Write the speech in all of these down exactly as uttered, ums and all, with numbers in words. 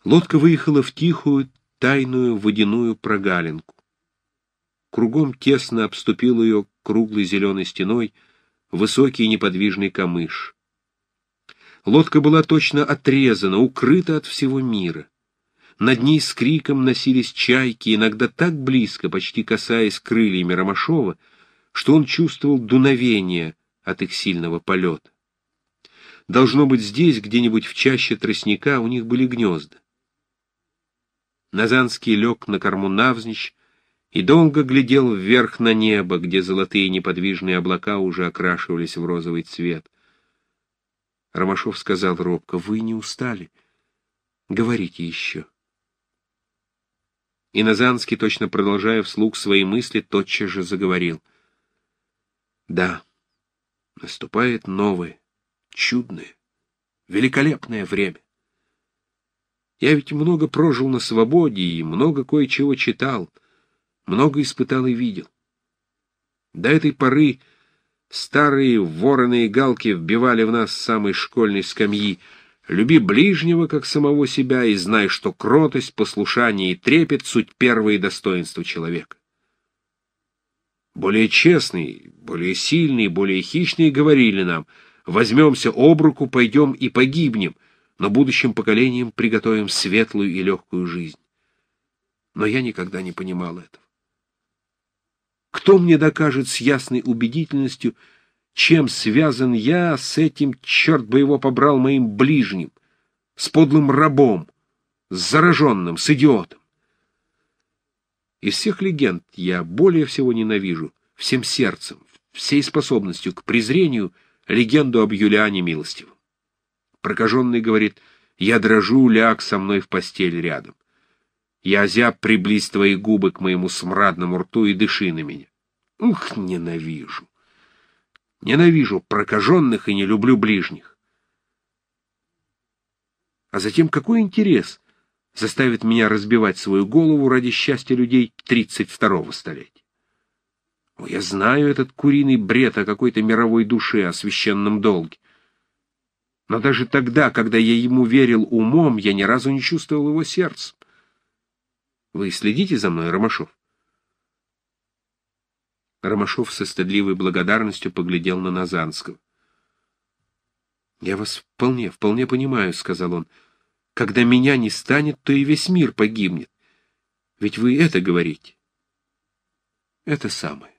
Лодка выехала в тихую, тайную водяную прогалинку. Кругом тесно обступил ее круглой зеленой стеной высокий неподвижный камыш. Лодка была точно отрезана, укрыта от всего мира. Над ней с криком носились чайки, иногда так близко, почти касаясь крыльями Ромашова, что он чувствовал дуновение от их сильного полета. Должно быть, здесь, где-нибудь в чаще тростника, у них были гнезда. Назанский лег на корму навзничь и долго глядел вверх на небо, где золотые неподвижные облака уже окрашивались в розовый цвет. Ромашов сказал робко: «Вы не устали? Говорите еще». И Назанский, точно продолжая вслух свои мысли, тотчас же заговорил. «Да, наступает новое, чудное, великолепное время. Я ведь много прожил на свободе и много кое-чего читал, много испытал и видел. До этой поры старые вороны и галки вбивали в нас с самой школьной скамьи: люби ближнего, как самого себя, и знай, что кротость, послушание и трепет — суть первые достоинства человека. Более честные, более сильные, более хищные говорили нам: возьмемся об руку, пойдем и погибнем, но будущим поколениям приготовим светлую и легкую жизнь. Но я никогда не понимал этого. Кто мне докажет с ясной убедительностью, чем связан я с этим, черт бы его побрал, моим ближним, с подлым рабом, с зараженным, с идиотом? Из всех легенд я более всего ненавижу всем сердцем, всей способностью к презрению легенду об Юлиане Милостивом. Прокаженный говорит: «Я дрожу, ляг со мной в постель рядом. Я озяб, приблизь твои губы к моему смрадному рту и дыши на меня». Ух, ненавижу! Ненавижу прокаженных и не люблю ближних. А затем какой интерес заставит меня разбивать свою голову ради счастья людей тридцать второго столетия? О, я знаю этот куриный бред о какой-то мировой душе, о священном долге. Но даже тогда, когда я ему верил умом, я ни разу не чувствовал его сердцем. Вы следите за мной, Ромашов? Ромашов со стыдливой благодарностью поглядел на Назанского. «Я вас вполне, вполне понимаю», — сказал он. «Когда меня не станет, то и весь мир погибнет. Ведь вы это говорите». «Это самое.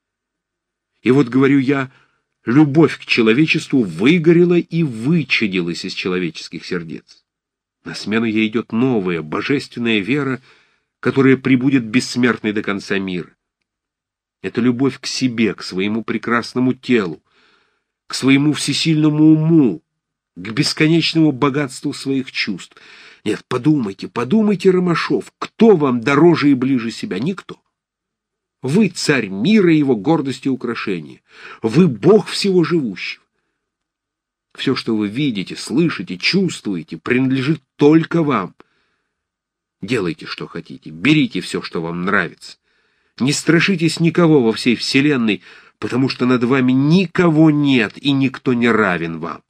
И вот, говорю я, любовь к человечеству выгорела и вычадилась из человеческих сердец. На смену ей идет новая, божественная вера, которая пребудет бессмертной до конца мира. Это любовь к себе, к своему прекрасному телу, к своему всесильному уму, к бесконечному богатству своих чувств. Нет, подумайте, подумайте, Ромашов, кто вам дороже и ближе себя? Никто. Вы царь мира и его гордости и украшения. Вы бог всего живущего. Все, что вы видите, слышите, чувствуете, принадлежит только вам. Делайте, что хотите, берите все, что вам нравится. Не страшитесь никого во всей вселенной, потому что над вами никого нет и никто не равен вам.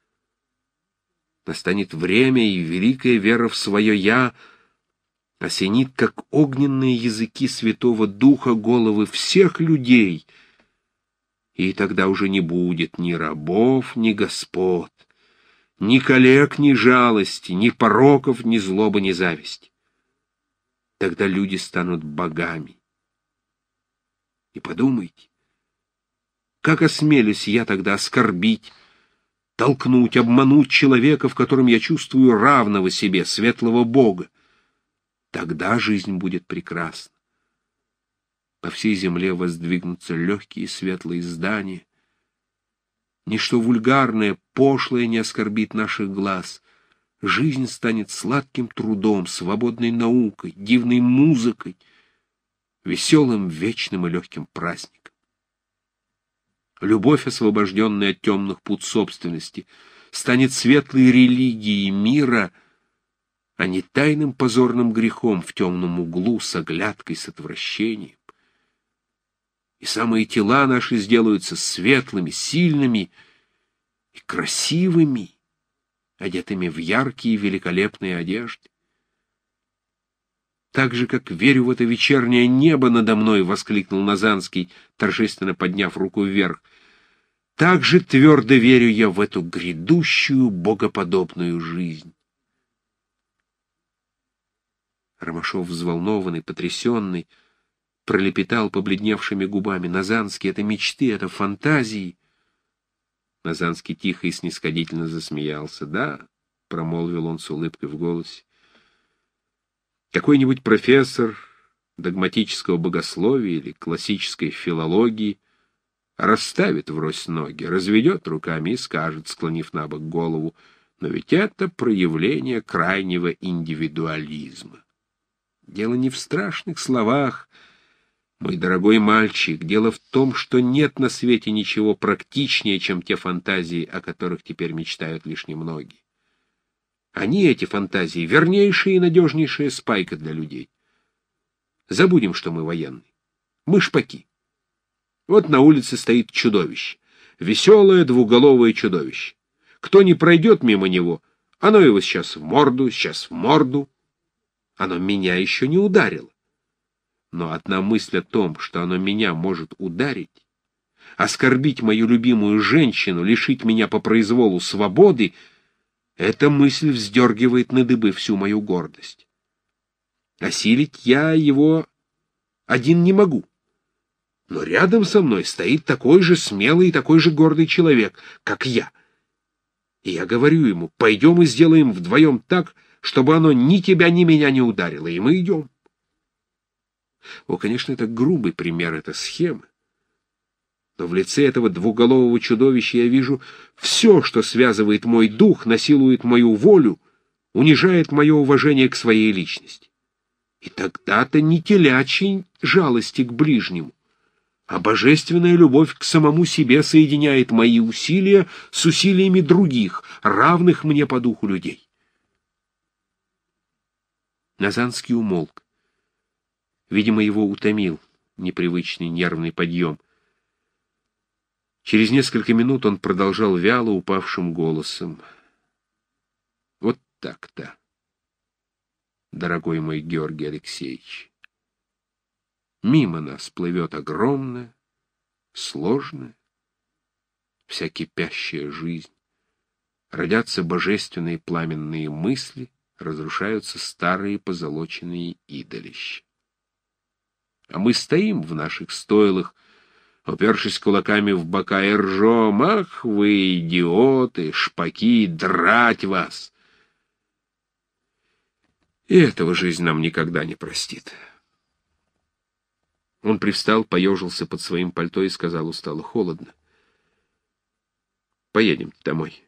Настанет время, и великая вера в свое «я» осенит, как огненные языки Святого Духа, головы всех людей, и тогда уже не будет ни рабов, ни господ, ни коллег, ни жалости, ни пороков, ни злобы, ни зависти. Тогда люди станут богами. И подумайте, как осмелюсь я тогда оскорбить, толкнуть, обмануть человека, в котором я чувствую равного себе, светлого Бога. Тогда жизнь будет прекрасна. По всей земле воздвигнутся легкие светлые здания. Ничто вульгарное, пошлое не оскорбит наших глаз. Жизнь станет сладким трудом, свободной наукой, дивной музыкой, веселым, вечным и легким праздником. Любовь, освобожденная от темных пут собственности, станет светлой религией мира, а не тайным позорным грехом в темном углу с оглядкой, с отвращением. И самые тела наши сделаются светлыми, сильными и красивыми, одетыми в яркие великолепные одежды. Так же, как верю в это вечернее небо надо мной, — воскликнул Назанский, торжественно подняв руку вверх, — так же твердо верю я в эту грядущую богоподобную жизнь. Ромашов, взволнованный, потрясенный, пролепетал побледневшими губами: «Назанский, это мечты, это фантазии!» Назанский тихо и снисходительно засмеялся. «Да», — промолвил он с улыбкой в голосе, — «какой-нибудь профессор догматического богословия или классической филологии расставит врозь ноги, разведет руками и скажет, склонив набок голову: но ведь это проявление крайнего индивидуализма. Дело не в страшных словах, мой дорогой мальчик, дело в том, что нет на свете ничего практичнее, чем те фантазии, о которых теперь мечтают лишь немногие. Они, эти фантазии, вернейшая и надежнейшая спайка для людей. Забудем, что мы военные. Мы шпаки. Вот на улице стоит чудовище. Веселое двуголовое чудовище. Кто не пройдет мимо него, оно его сейчас в морду, сейчас в морду. Оно меня еще не ударило. Но одна мысль о том, что оно меня может ударить, оскорбить мою любимую женщину, лишить меня по произволу свободы, эта мысль вздергивает на дыбы всю мою гордость. Осилить я его один не могу. Но рядом со мной стоит такой же смелый и такой же гордый человек, как я. И я говорю ему: пойдем и сделаем вдвоем так, чтобы оно ни тебя, ни меня не ударило, и мы идем. О, конечно, это грубый пример, это схема. Но в лице этого двуголового чудовища я вижу все, что связывает мой дух, насилует мою волю, унижает мое уважение к своей личности. И тогда-то не телячьей жалости к ближнему, а божественная любовь к самому себе соединяет мои усилия с усилиями других, равных мне по духу людей. Назанский умолк. Видимо, его утомил непривычный нервный подъем. Через несколько минут он продолжал вяло упавшим голосом: «Вот так-то, дорогой мой Георгий Алексеевич. Мимо нас плывет огромная, сложная, вся кипящая жизнь. Родятся божественные пламенные мысли, разрушаются старые позолоченные идолища. А мы стоим в наших стойлах, упершись кулаками в бока, и ржем: ах вы, идиоты, шпаки, драть вас! И этого жизнь нам никогда не простит». Он привстал, поежился под своим пальто и сказал устало: «Холодно. Поедем домой».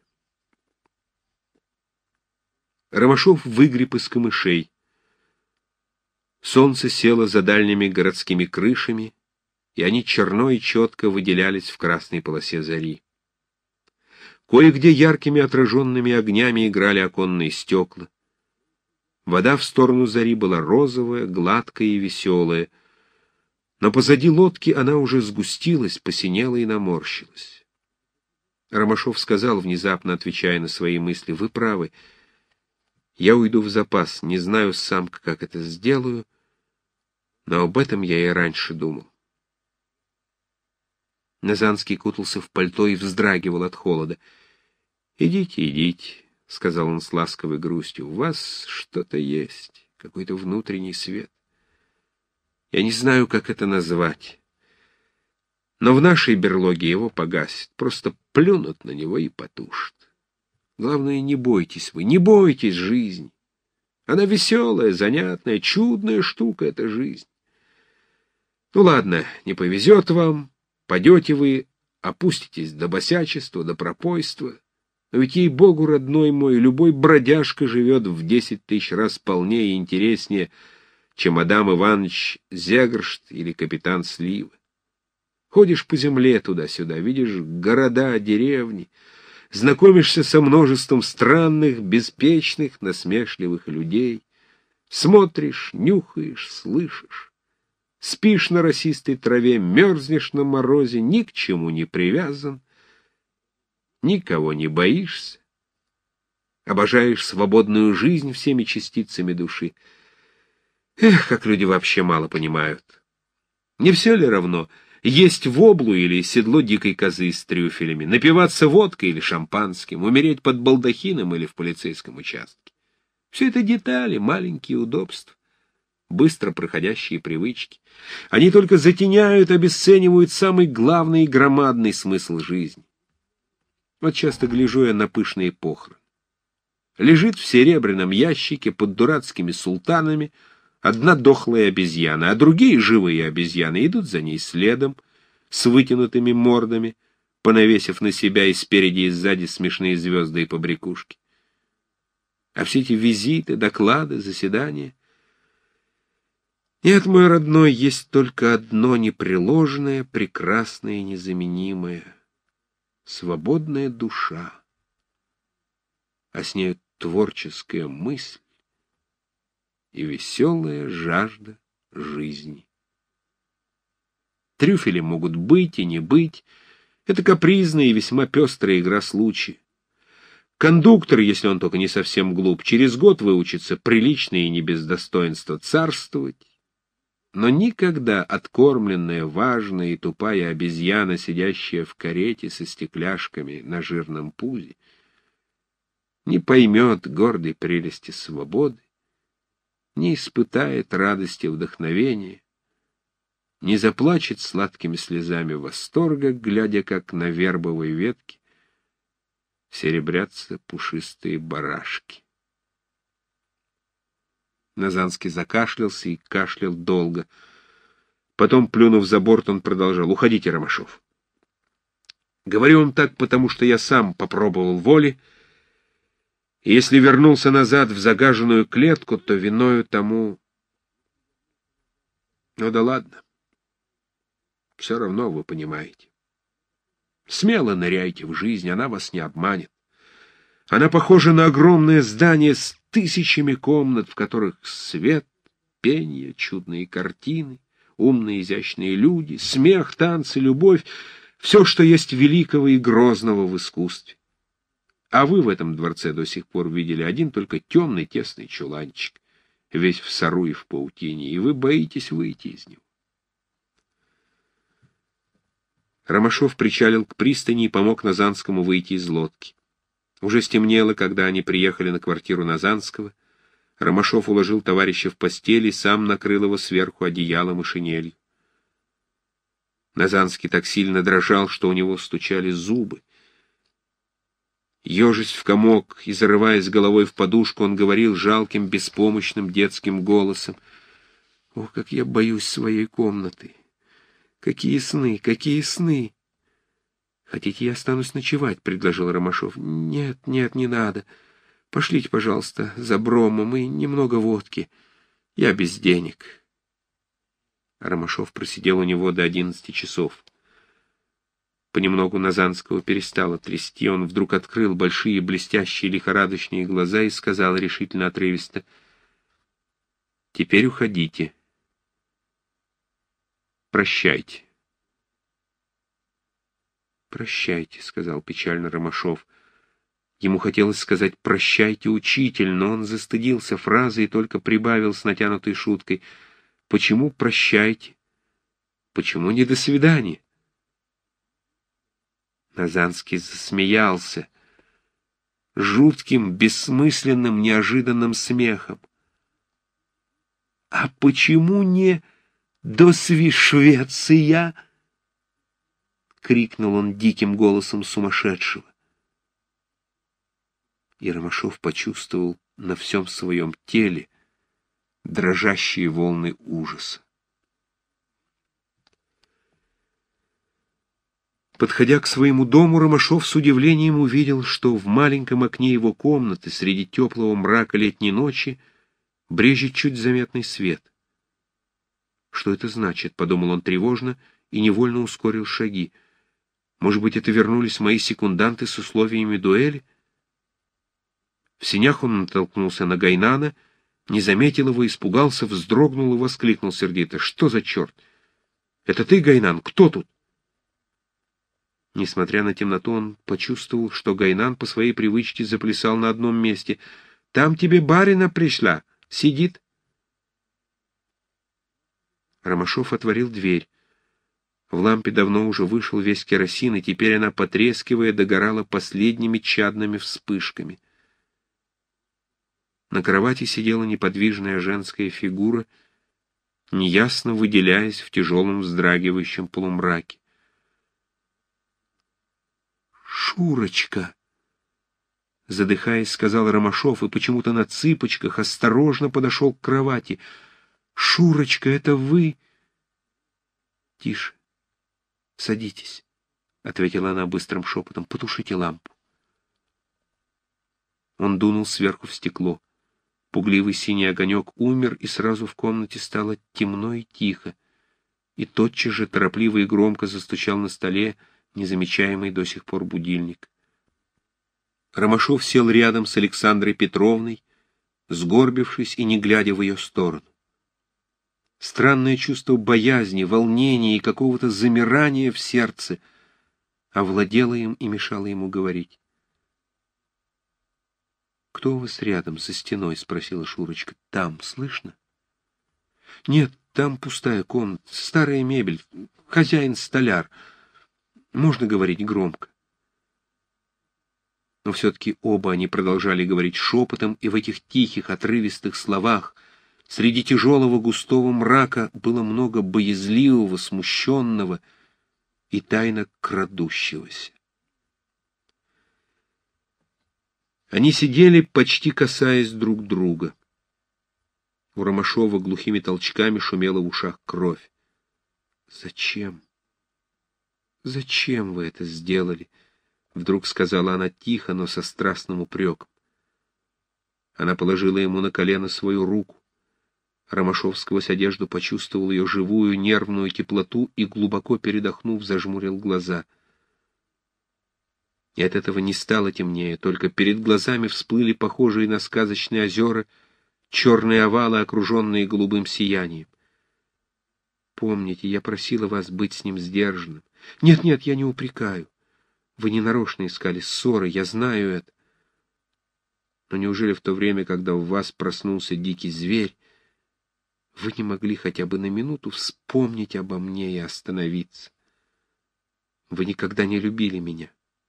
Ромашов выгреб из камышей. Солнце село за дальними городскими крышами, и они черно и четко выделялись в красной полосе зари. Кое-где яркими отраженными огнями играли оконные стекла. Вода в сторону зари была розовая, гладкая и веселая, но позади лодки она уже сгустилась, посинела и наморщилась. Ромашов сказал, внезапно отвечая на свои мысли: «Вы правы. Я уйду в запас, не знаю сам, как это сделаю, но об этом я и раньше думал». Назанский кутался в пальто и вздрагивал от холода. «Идите, идите», — сказал он с ласковой грустью, — «у вас что-то есть, какой-то внутренний свет. Я не знаю, как это назвать, но в нашей берлоге его погасят, просто плюнут на него и потушат. Главное, не бойтесь вы, не бойтесь жизни. Она веселая, занятная, чудная штука, эта жизнь. Ну ладно, не повезет вам, падете вы, опуститесь до босячества, до пропойства. Но ведь, ей-богу, родной мой, любой бродяжка живет в десять тысяч раз полнее и интереснее, чем Адам Иванович Зегршт или капитан Слива. Ходишь по земле туда-сюда, видишь города, деревни, знакомишься со множеством странных, беспечных, насмешливых людей, смотришь, нюхаешь, слышишь, спишь на росистой траве, мерзнешь на морозе, ни к чему не привязан, никого не боишься, обожаешь свободную жизнь всеми частицами души. Эх, как люди вообще мало понимают. Не все ли равно, есть воблу или седло дикой козы с трюфелями, напиваться водкой или шампанским, умереть под балдахином или в полицейском участке? Все это детали, маленькие удобства, быстро проходящие привычки. Они только затеняют, обесценивают самый главный и громадный смысл жизни. Вот часто гляжу я на пышные похороны. Лежит в серебряном ящике под дурацкими султанами одна дохлая обезьяна, а другие живые обезьяны идут за ней следом, с вытянутыми мордами, понавесив на себя и спереди, и сзади смешные звезды и побрякушки. А все эти визиты, доклады, заседания... Нет, мой родной, есть только одно непреложное, прекрасное и незаменимое — свободная душа, а с нею творческая мысль и веселая жажда жизни. Трюфели могут быть и не быть. Это капризная и весьма пестрая игра случая. Кондуктор, если он только не совсем глуп, через год выучится прилично и не без достоинства царствовать. Но никогда откормленная, важная и тупая обезьяна, сидящая в карете со стекляшками на жирном пузе, не поймет гордой прелести свободы, не испытает радости вдохновения, не заплачет сладкими слезами восторга, глядя, как на вербовой ветке серебрятся пушистые барашки. Назанский закашлялся и кашлял долго. Потом, плюнув за борт, он продолжал: «Уходите, Ромашов. Говорю вам так, потому что я сам попробовал воли, и если вернулся назад в загаженную клетку, то виною тому... Ну да ладно. Все равно вы понимаете. Смело ныряйте в жизнь, она вас не обманет. Она похожа на огромное здание с тысячами комнат, в которых свет, пение, чудные картины, умные изящные люди, смех, танцы, любовь — все, что есть великого и грозного в искусстве. А вы в этом дворце до сих пор видели один только темный тесный чуланчик, весь в сору и в паутине, и вы боитесь выйти из него». Ромашов причалил к пристани и помог Назанскому выйти из лодки. Уже стемнело, когда они приехали на квартиру Назанского. Ромашов уложил товарища в постель и сам накрыл его сверху одеялом и шинелью. Назанский так сильно дрожал, что у него стучали зубы. Ежась в комок и зарываясь головой в подушку, он говорил жалким, беспомощным детским голосом: «Ох, как я боюсь своей комнаты! Какие сны, какие сны!» «Хотите, я останусь ночевать?» — предложил Ромашов. «Нет, нет, не надо. Пошлите, пожалуйста, за бромом и немного водки. Я без денег». Ромашов просидел у него до одиннадцати часов. Понемногу Назанского перестало трясти. Он вдруг открыл большие блестящие лихорадочные глаза и сказал решительно, отрывисто: «Теперь уходите. Прощайте». «Прощайте», — сказал печально Ромашов. Ему хотелось сказать «прощайте, учитель», но он застыдился фразы и только прибавил с натянутой шуткой: «Почему прощайте? Почему не до свидания?» Назанский засмеялся жутким, бессмысленным, неожиданным смехом. «А почему не до сви Швеция?» — крикнул он диким голосом сумасшедшего. И Ромашов почувствовал на всем своем теле дрожащие волны ужаса. Подходя к своему дому, Ромашов с удивлением увидел, что в маленьком окне его комнаты среди теплого мрака летней ночи брежет чуть заметный свет. «Что это значит?» — подумал он тревожно и невольно ускорил шаги. «Может быть, это вернулись мои секунданты с условиями дуэли?» В сенях он натолкнулся на Гайнана, не заметил его, испугался, вздрогнул и воскликнул сердито: «Что за черт? Это ты, Гайнан? Кто тут?» Несмотря на темноту, он почувствовал, что Гайнан по своей привычке заплясал на одном месте. «Там тебе барина пришла. Сидит». Ромашов отворил дверь. В лампе давно уже вышел весь керосин, и теперь она, потрескивая, догорала последними чадными вспышками. На кровати сидела неподвижная женская фигура, неясно выделяясь в тяжелом вздрагивающем полумраке. «Шурочка!» — задыхаясь, сказал Ромашов, и почему-то на цыпочках осторожно подошел к кровати. «Шурочка, это вы?» «Тише. Садитесь», — ответила она быстрым шепотом. «Потушите лампу». Он дунул сверху в стекло. Пугливый синий огонек умер, и сразу в комнате стало темно и тихо. И тотчас же торопливо и громко застучал на столе незамечаемый до сих пор будильник. Ромашов сел рядом с Александрой Петровной, сгорбившись и не глядя в ее сторону. Странное чувство боязни, волнения и какого-то замирания в сердце овладело им и мешало ему говорить. «Кто у вас рядом, за стеной?» — спросила Шурочка. «Там, слышно?» «Нет, там пустая комната, старая мебель, хозяин-столяр. Можно говорить громко». Но все-таки оба они продолжали говорить шепотом, и в этих тихих, отрывистых словах среди тяжелого густого мрака было много боязливого, смущенного и тайно крадущегося. Они сидели, почти касаясь друг друга. У Ромашова глухими толчками шумела в ушах кровь. «Зачем? Зачем вы это сделали?» — вдруг сказала она тихо, но со страстным упреком. Она положила ему на колено свою руку. Ромашов сквозь одежду почувствовал ее живую нервную теплоту и, глубоко передохнув, зажмурил глаза. И от этого не стало темнее, только перед глазами всплыли похожие на сказочные озера черные овалы, окруженные голубым сиянием. «Помните, я просила вас быть с ним сдержанным. Нет-нет, я не упрекаю. Вы не нарочно искали ссоры, я знаю это. Но неужели в то время, когда в вас проснулся дикий зверь, вы не могли хотя бы на минуту вспомнить обо мне и остановиться? Вы никогда не любили меня.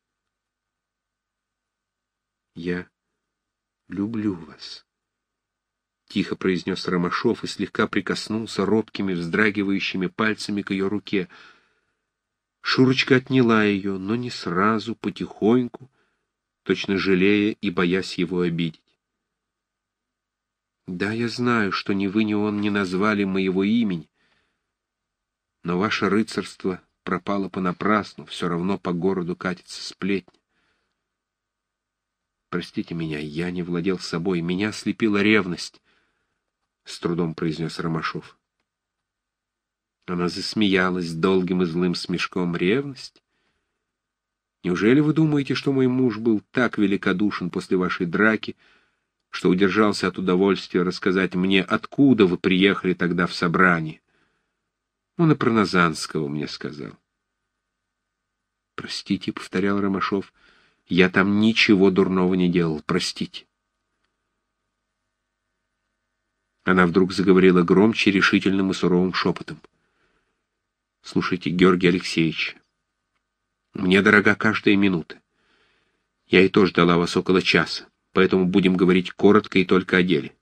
Я люблю вас», — тихо произнес Ромашов и слегка прикоснулся робкими, вздрагивающими пальцами к ее руке. Шурочка отняла ее, но не сразу, потихоньку, точно жалея и боясь его обидеть. «Да, я знаю, что ни вы, ни он не назвали моего имени, но ваше рыцарство пропало понапрасну, все равно по городу катится сплетня. Простите меня, я не владел собой, меня слепила ревность», — с трудом произнес Ромашов. Она засмеялась долгим и злым смешком. «Ревность? Неужели вы думаете, что мой муж был так великодушен после вашей драки, что удержался от удовольствия рассказать мне, откуда вы приехали тогда в собрание? Он и про Назанского мне сказал». «Простите», — повторял Ромашов, — «я там ничего дурного не делал, простите». Она вдруг заговорила громче, решительным и суровым шепотом. «Слушайте, Георгий Алексеевич, мне дорога каждая минута. Я и то ждала вас около часа, поэтому будем говорить коротко и только о деле.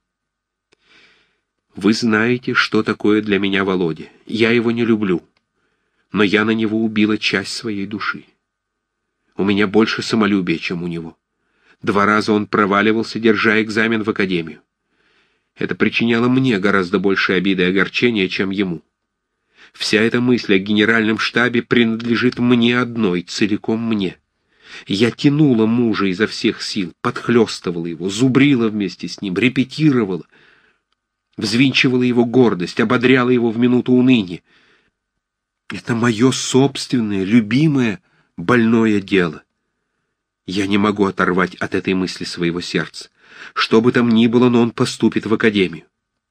Вы знаете, что такое для меня Володя. Я его не люблю, но я на него убила часть своей души. У меня больше самолюбия, чем у него. Два раза он проваливался, держа экзамен в академию. Это причиняло мне гораздо больше обиды и огорчения, чем ему. Вся эта мысль о генеральном штабе принадлежит мне одной, целиком мне. Я тянула мужа изо всех сил, подхлёстывала его, зубрила вместе с ним, репетировала, взвинчивала его гордость, ободряла его в минуту уныния. Это мое собственное, любимое, больное дело. Я не могу оторвать от этой мысли своего сердца. Что бы там ни было, но он поступит в академию.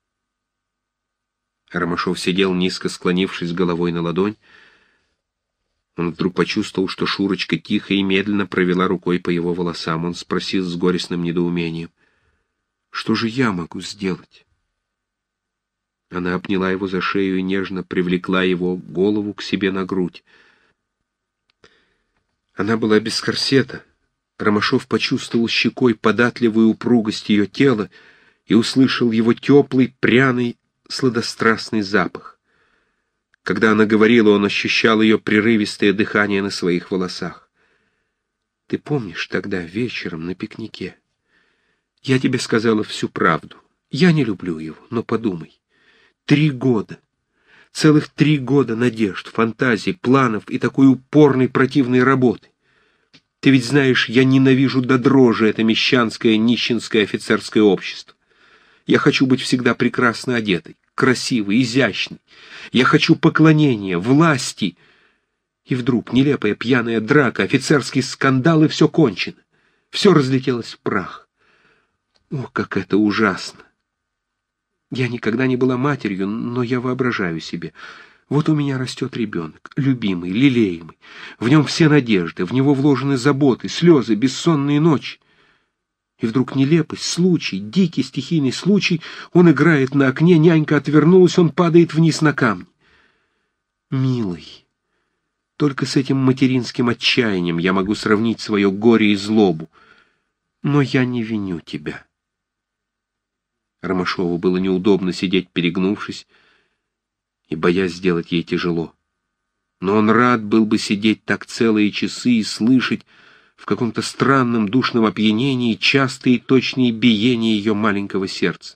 Ромашов сидел, низко склонившись головой на ладонь. Он вдруг почувствовал, что Шурочка тихо и медленно провела рукой по его волосам. Он спросил с горестным недоумением: «Что же я могу сделать?» Она обняла его за шею и нежно привлекла его голову к себе на грудь. Она была без корсета. Ромашов почувствовал щекой податливую упругость ее тела и услышал его теплый, пряный, сладострастный запах. Когда она говорила, он ощущал ее прерывистое дыхание на своих волосах. «Ты помнишь тогда вечером на пикнике? Я тебе сказала всю правду. Я не люблю его, но подумай. Три года, целых три года надежд, фантазий, планов и такой упорной противной работы. Ты ведь знаешь, я ненавижу до дрожи это мещанское нищенское офицерское общество. Я хочу быть всегда прекрасно одетой, красивой, изящной. Я хочу поклонения, власти. И вдруг нелепая пьяная драка, офицерский скандал, и все кончено. Все разлетелось в прах. О, как это ужасно! Я никогда не была матерью, но я воображаю себе. Вот у меня растет ребенок, любимый, лелеемый. В нем все надежды, в него вложены заботы, слезы, бессонные ночи. И вдруг нелепость, случай, дикий стихийный случай, он играет на окне, нянька отвернулась, он падает вниз на камни. Милый, только с этим материнским отчаянием я могу сравнить свое горе и злобу. Но я не виню тебя. Ромашову было неудобно сидеть, перегнувшись, и боясь сделать ей тяжело. Но он рад был бы сидеть так целые часы и слышать в каком-то странном душном опьянении частые и точные биения ее маленького сердца.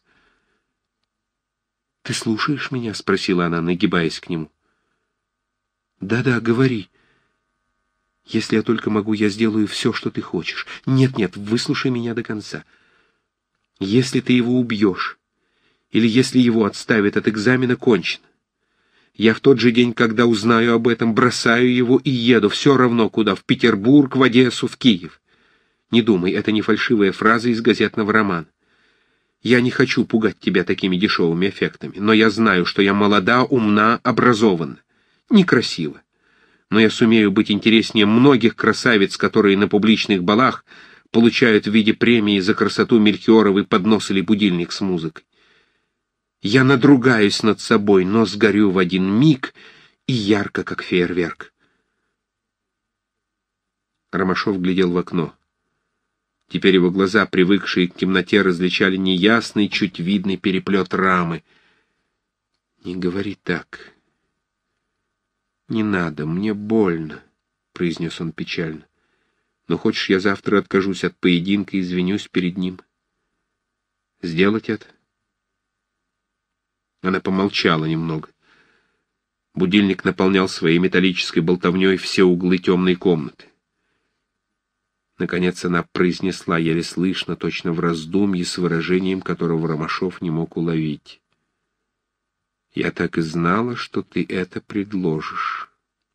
«Ты слушаешь меня?» — спросила она, нагибаясь к нему. «Да-да, говори. Если я только могу, я сделаю все, что ты хочешь. Нет-нет, выслушай меня до конца. Если ты его убьешь, или если его отставят от экзамена, кончено. Я в тот же день, когда узнаю об этом, бросаю его и еду, все равно куда, в Петербург, в Одессу, в Киев. Не думай, это не фальшивая фраза из газетного романа. Я не хочу пугать тебя такими дешевыми эффектами, но я знаю, что я молода, умна, образована. Некрасиво. Но я сумею быть интереснее многих красавиц, которые на публичных балах получают в виде премии за красоту Мельхиоровый поднос или будильник с музыкой. Я надругаюсь над собой, но сгорю в один миг и ярко, как фейерверк. Ромашов глядел в окно. Теперь его глаза, привыкшие к темноте, различали неясный, чуть видный переплет рамы. «Не говори так. Не надо, мне больно», — произнес он печально. «Но хочешь, я завтра откажусь от поединка и извинюсь перед ним? Сделать это?» Она помолчала немного. Будильник наполнял своей металлической болтовней все углы темной комнаты. Наконец она произнесла еле слышно, точно в раздумье, с выражением, которого Ромашов не мог уловить. «Я так и знала, что ты это предложишь».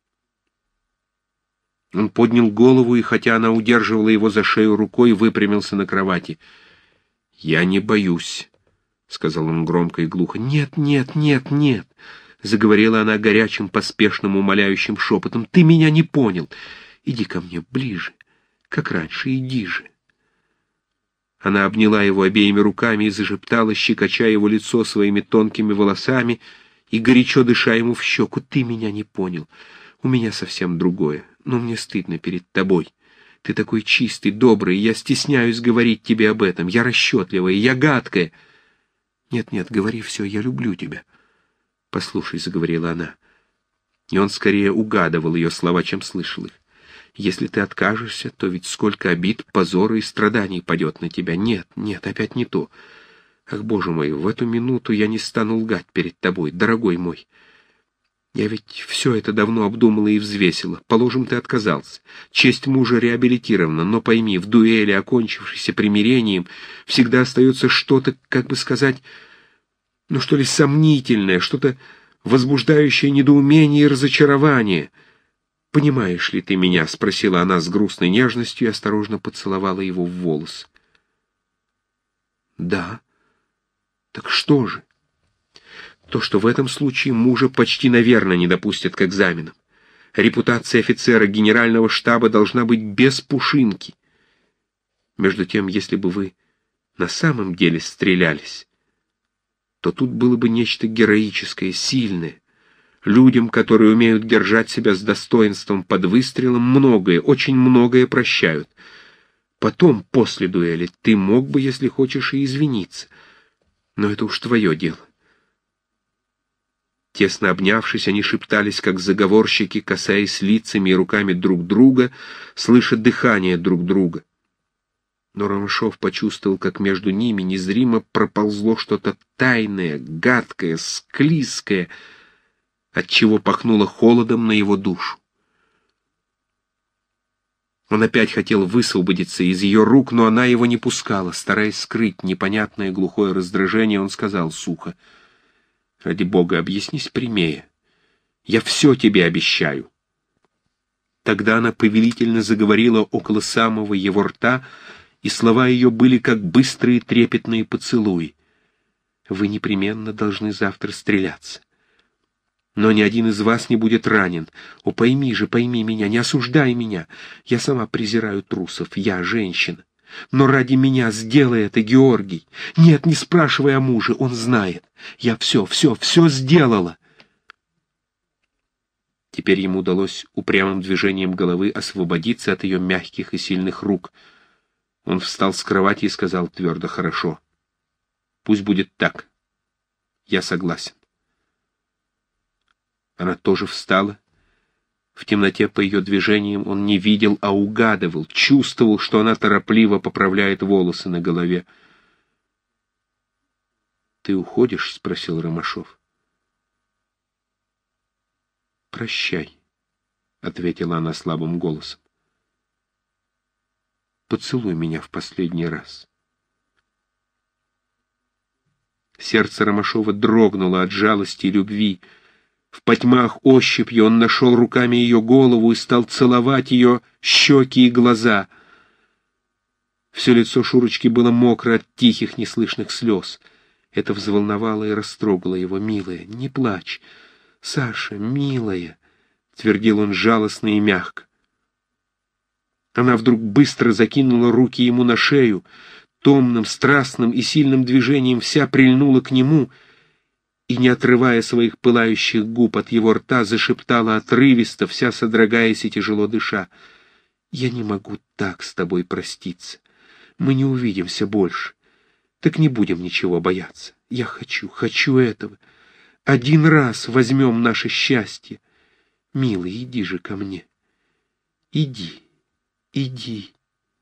Он поднял голову, и хотя она удерживала его за шею рукой, выпрямился на кровати. «Я не боюсь», — сказал он громко и глухо. «Нет, нет, нет, нет», — заговорила она горячим, поспешным, умоляющим шепотом. «Ты меня не понял. Иди ко мне ближе, как раньше, иди же». Она обняла его обеими руками и зашептала, щекоча его лицо своими тонкими волосами и горячо дыша ему в щеку. «Ты меня не понял. У меня совсем другое. Но мне стыдно перед тобой. Ты такой чистый, добрый, я стесняюсь говорить тебе об этом. Я расчетливая, я гадкая». «Нет-нет, говори все, я люблю тебя». «Послушай», — заговорила она. И он скорее угадывал ее слова, чем слышал их. «Если ты откажешься, то ведь сколько обид, позора и страданий падет на тебя. Нет, нет, опять не то. Ах, Боже мой, в эту минуту я не стану лгать перед тобой, дорогой мой. Я ведь все это давно обдумала и взвесила. Положим, ты отказался. Честь мужа реабилитирована, но пойми, в дуэли, окончившейся примирением, всегда остается что-то, как бы сказать, ну что ли, сомнительное, что-то возбуждающее недоумение и разочарование. «Понимаешь ли ты меня?» — спросила она с грустной нежностью и осторожно поцеловала его в волос. «Да. Так что же?» То, что в этом случае мужа почти наверное не допустят к экзаменам. Репутация офицера генерального штаба должна быть без пушинки. Между тем, если бы вы на самом деле стрелялись, то тут было бы нечто героическое, сильное. Людям, которые умеют держать себя с достоинством под выстрелом, многое, очень многое прощают. Потом, после дуэли, ты мог бы, если хочешь, и извиниться. Но это уж твое дело. Тесно обнявшись, они шептались, как заговорщики, касаясь лицами и руками друг друга, слыша дыхание друг друга. Но Ромашов почувствовал, как между ними незримо проползло что-то тайное, гадкое, склизкое, отчего пахнуло холодом на его душу. Он опять хотел высвободиться из ее рук, но она его не пускала. Стараясь скрыть непонятное глухое раздражение, он сказал сухо: «Ради Бога, объяснись прямее. Я все тебе обещаю». Тогда она повелительно заговорила около самого его рта, и слова ее были как быстрые трепетные поцелуи. «Вы непременно должны завтра стреляться. Но ни один из вас не будет ранен. О, пойми же, пойми меня, не осуждай меня. Я сама презираю трусов, я женщина. Но ради меня сделай это, Георгий. Нет, не спрашивай о муже, он знает. Я все, все, все сделала». Теперь ему удалось упрямым движением головы освободиться от ее мягких и сильных рук. Он встал с кровати и сказал твердо: «Хорошо. Пусть будет так. Я согласен». Она тоже встала. В темноте по ее движениям он не видел, а угадывал, чувствовал, что она торопливо поправляет волосы на голове. «Ты уходишь?» — спросил Ромашов. «Прощай», — ответила она слабым голосом. «Поцелуй меня в последний раз». Сердце Ромашова дрогнуло от жалости и любви. В потьмах ощупью он нашел руками ее голову и стал целовать ее щеки и глаза. Все лицо Шурочки было мокро от тихих, неслышных слез. Это взволновало и растрогало его. «Милая, не плачь. Саша, милая», — твердил он жалостно и мягко. Она вдруг быстро закинула руки ему на шею, томным, страстным и сильным движением вся прильнула к нему и, не отрывая своих пылающих губ от его рта, зашептала отрывисто, вся содрогаясь и тяжело дыша: «Я не могу так с тобой проститься. Мы не увидимся больше. Так не будем ничего бояться. Я хочу, хочу этого. Один раз возьмем наше счастье. Милый, иди же ко мне. Иди, иди».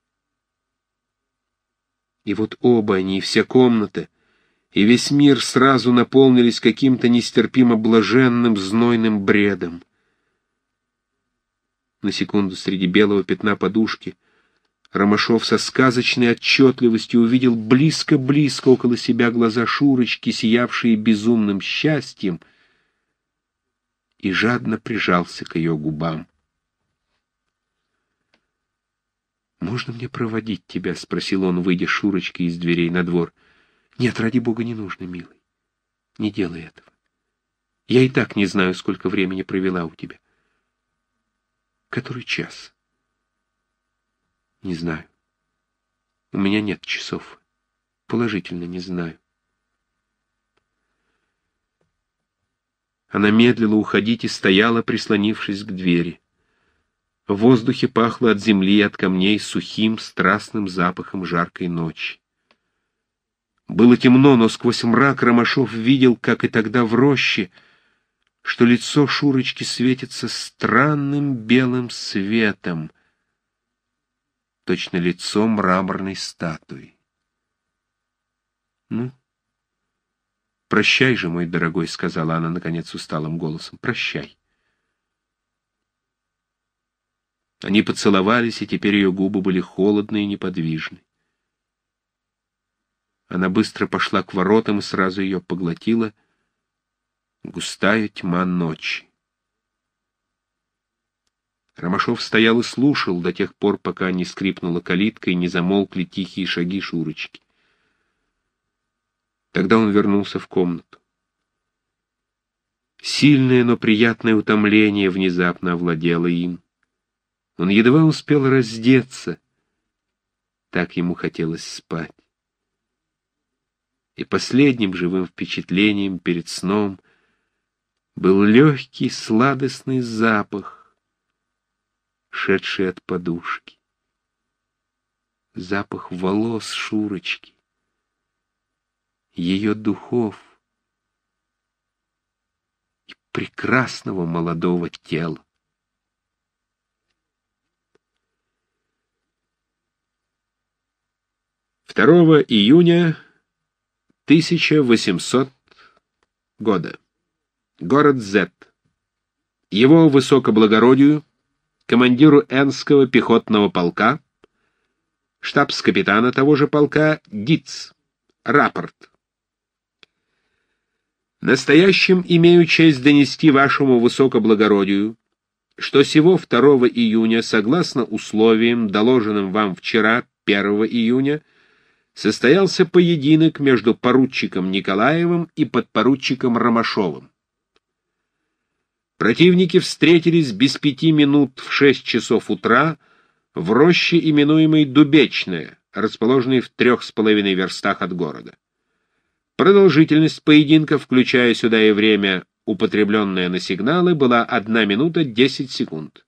И вот оба они, и вся комната, и весь мир сразу наполнились каким-то нестерпимо блаженным, знойным бредом. На секунду среди белого пятна подушки Ромашов со сказочной отчетливостью увидел близко-близко около себя глаза Шурочки, сиявшие безумным счастьем, и жадно прижался к ее губам. «Можно мне проводить тебя?» — спросил он, выйдя с Шурочкой из дверей на двор. «Нет, ради Бога, не нужно, милый. Не делай этого. Я и так не знаю, сколько времени провела у тебя». «Который час?» «Не знаю. У меня нет часов. Положительно не знаю». Она медлила уходить и стояла, прислонившись к двери. В воздухе пахло от земли и от камней сухим, страстным запахом жаркой ночи. Было темно, но сквозь мрак Ромашов видел, как и тогда в роще, что лицо Шурочки светится странным белым светом, точно лицо мраморной статуи. «Ну, прощай же, мой дорогой», — сказала она, наконец, усталым голосом, — «прощай». Они поцеловались, и теперь ее губы были холодны и неподвижны. Она быстро пошла к воротам, и сразу ее поглотила густая тьма ночи. Ромашов стоял и слушал до тех пор, пока не скрипнула калитка и не замолкли тихие шаги Шурочки. Тогда он вернулся в комнату. Сильное, но приятное утомление внезапно овладело им. Он едва успел раздеться, так ему хотелось спать. И последним живым впечатлением перед сном был легкий сладостный запах, шедший от подушки. Запах волос Шурочки, ее духов и прекрасного молодого тела. второго июня тысяча восьмисотого года. Город З. Его высокоблагородию, командиру Энского пехотного полка, штабс-капитана того же полка Диц. Рапорт. Настоящим имею честь донести вашему высокоблагородию, что сего второго июня, согласно условиям, доложенным вам вчера, первого июня, состоялся поединок между поручиком Николаевым и подпоручиком Ромашовым. Противники встретились без пяти минут в шесть часов утра в роще, именуемой Дубечная, расположенной в трех с половиной верстах от города. Продолжительность поединка, включая сюда и время, употребленное на сигналы, была одна минута десять секунд.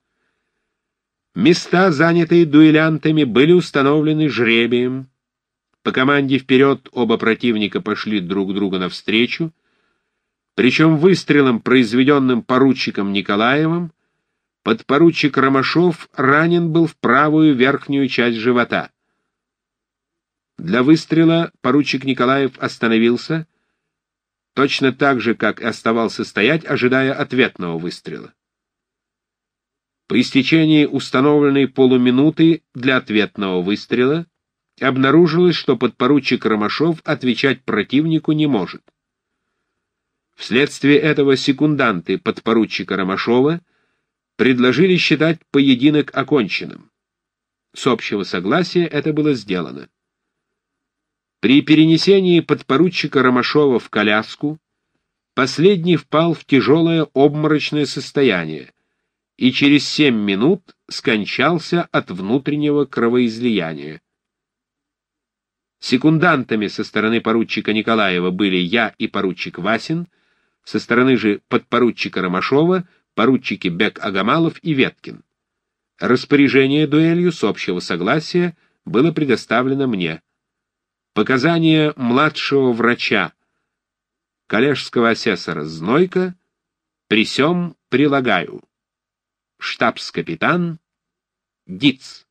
Места, занятые дуэлянтами, были установлены жребием. По команде вперед оба противника пошли друг другу навстречу, причем выстрелом, произведенным поручиком Николаевым, подпоручик Ромашов ранен был в правую верхнюю часть живота. Для выстрела поручик Николаев остановился, точно так же, как и оставался стоять, ожидая ответного выстрела. По истечении установленной полуминуты для ответного выстрела обнаружилось, что подпоручик Ромашов отвечать противнику не может. Вследствие этого секунданты подпоручика Ромашова предложили считать поединок оконченным. С общего согласия это было сделано. При перенесении подпоручика Ромашова в коляску последний впал в тяжелое обморочное состояние и через семь минут скончался от внутреннего кровоизлияния. Секундантами со стороны поручика Николаева были я и поручик Васин, со стороны же подпоручика Ромашова поручики Бек-Агамалов и Веткин. Распоряжение дуэлью с общего согласия было предоставлено мне. Показания младшего врача, коллежского асессора Знойка, при сём прилагаю. Штабс-капитан Диц.